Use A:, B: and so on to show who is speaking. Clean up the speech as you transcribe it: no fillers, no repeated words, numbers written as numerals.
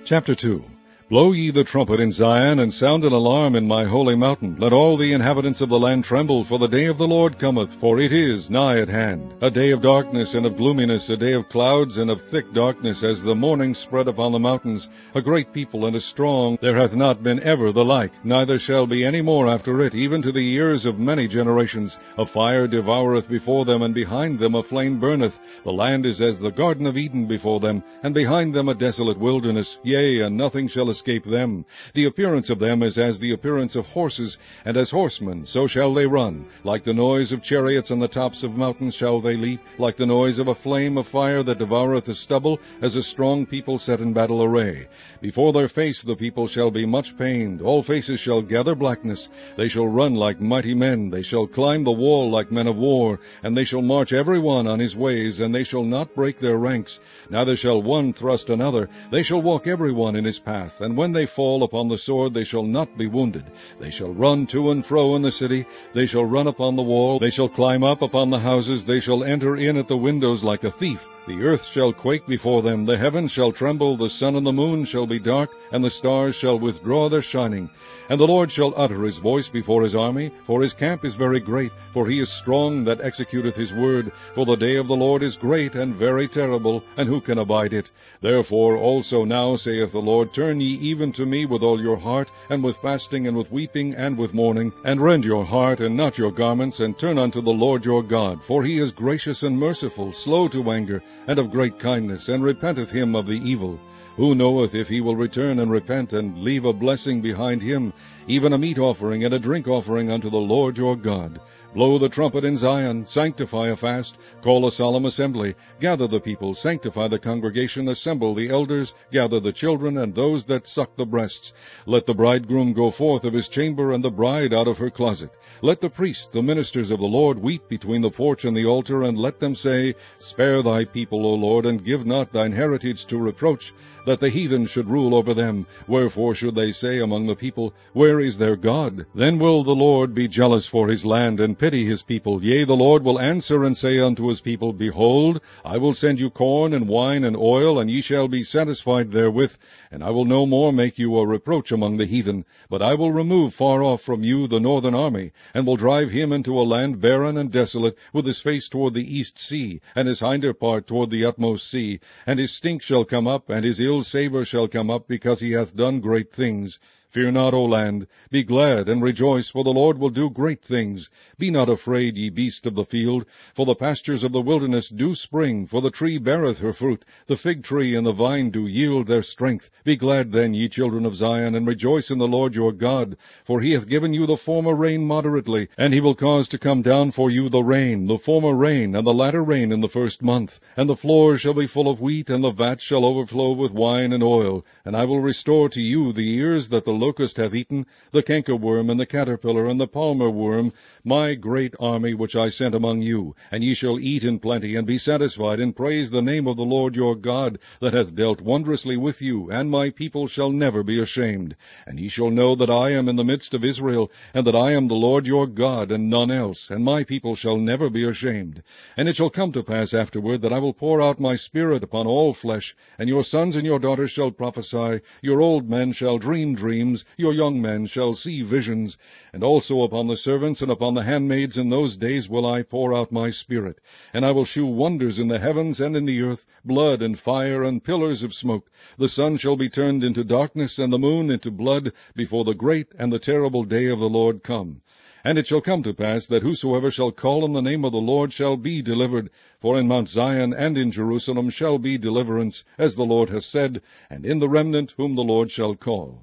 A: Chapter 2. Blow ye the trumpet in Zion, and sound an alarm in my holy mountain. Let all the inhabitants of the land tremble, for the day of the Lord cometh, for it is nigh at hand. A day of darkness and of gloominess, a day of clouds and of thick darkness, as the morning spread upon the mountains. A great people and a strong, there hath not been ever the like, neither shall be any more after it, even to the years of many generations. A fire devoureth before them, and behind them a flame burneth. The land is as the garden of Eden before them, and behind them a desolate wilderness. Yea, and nothing shall escape them. The appearance of them is as the appearance of horses, and as horsemen so shall they run. Like the noise of chariots on the tops of mountains shall they leap, like the noise of a flame of fire that devoureth the stubble, as a strong people set in battle array. Before their face the people shall be much pained, all faces shall gather blackness. They shall run like mighty men, they shall climb the wall like men of war, and they shall march every one on his ways, and they shall not break their ranks, neither shall one thrust another. They shall walk every one in his path, and when they fall upon the sword they shall not be wounded. They shall run to and fro in the city, they shall run upon the wall, they shall climb up upon the houses, they shall enter in at the windows like a thief. The earth shall quake before them, the heavens shall tremble, the sun and the moon shall be dark, and the stars shall withdraw their shining. And the Lord shall utter his voice before his army, for his camp is very great, for he is strong that executeth his word. For the day of the Lord is great and very terrible, and who can abide it? Therefore also now, saith the Lord, turn ye even to me with all your heart, and with fasting, and with weeping, and with mourning, and rend your heart, and not your garments, and turn unto the Lord your God. For he is gracious and merciful, slow to anger, and of great kindness, and repenteth him of the evil. Who knoweth if he will return and repent, and leave a blessing behind him, even a meat offering and a drink offering unto the Lord your God? Blow the trumpet in Zion, sanctify a fast, call a solemn assembly, gather the people, sanctify the congregation, assemble the elders, gather the children, and those that suck the breasts. Let the bridegroom go forth of his chamber, and the bride out of her closet. Let the priests, the ministers of the Lord, weep between the porch and the altar, and let them say, Spare thy people, O Lord, and give not thine heritage to reproach, that the heathen should rule over them. Wherefore should they say among the people, Where is their God? Then will the Lord be jealous for his land, and pity his people. Yea, the Lord will answer and say unto his people, Behold, I will send you corn and wine and oil, and ye shall be satisfied therewith. And I will no more make you a reproach among the heathen, but I will remove far off from you the northern army, and will drive him into a land barren and desolate, with his face toward the east sea, and his hinder part toward the utmost sea. And his stink shall come up, and his ill savour shall come up, because he hath done great things. Fear not, O land, be glad and rejoice, for the Lord will do great things. Be not afraid, ye beasts of the field, for the pastures of the wilderness do spring, for the tree beareth her fruit, the fig tree and the vine do yield their strength. Be glad then, ye children of Zion, and rejoice in the Lord your God, for he hath given you the former rain moderately, and he will cause to come down for you the rain, the former rain, and the latter rain in the first month. And the floors shall be full of wheat, and the vats shall overflow with wine and oil. And I will restore to you the ears that the locust hath eaten, the cankerworm, and the caterpillar, and the palmer worm, my great army which I sent among you. And ye shall eat in plenty, and be satisfied, and praise the name of the Lord your God, that hath dealt wondrously with you, and my people shall never be ashamed. And ye shall know that I am in the midst of Israel, and that I am the Lord your God, and none else, and my people shall never be ashamed. And it shall come to pass afterward, that I will pour out my Spirit upon all flesh, and your sons and your daughters shall prophesy, your old men shall dream dreams, your young men shall see visions. And also upon the servants and upon the handmaids in those days will I pour out my Spirit. And I will shew wonders in the heavens and in the earth, blood and fire and pillars of smoke. The sun shall be turned into darkness, and the moon into blood, before the great and the terrible day of the Lord come. And it shall come to pass that whosoever shall call on the name of the Lord shall be delivered. For in Mount Zion and in Jerusalem shall be deliverance, as the Lord hath said, and in the remnant whom the Lord shall call.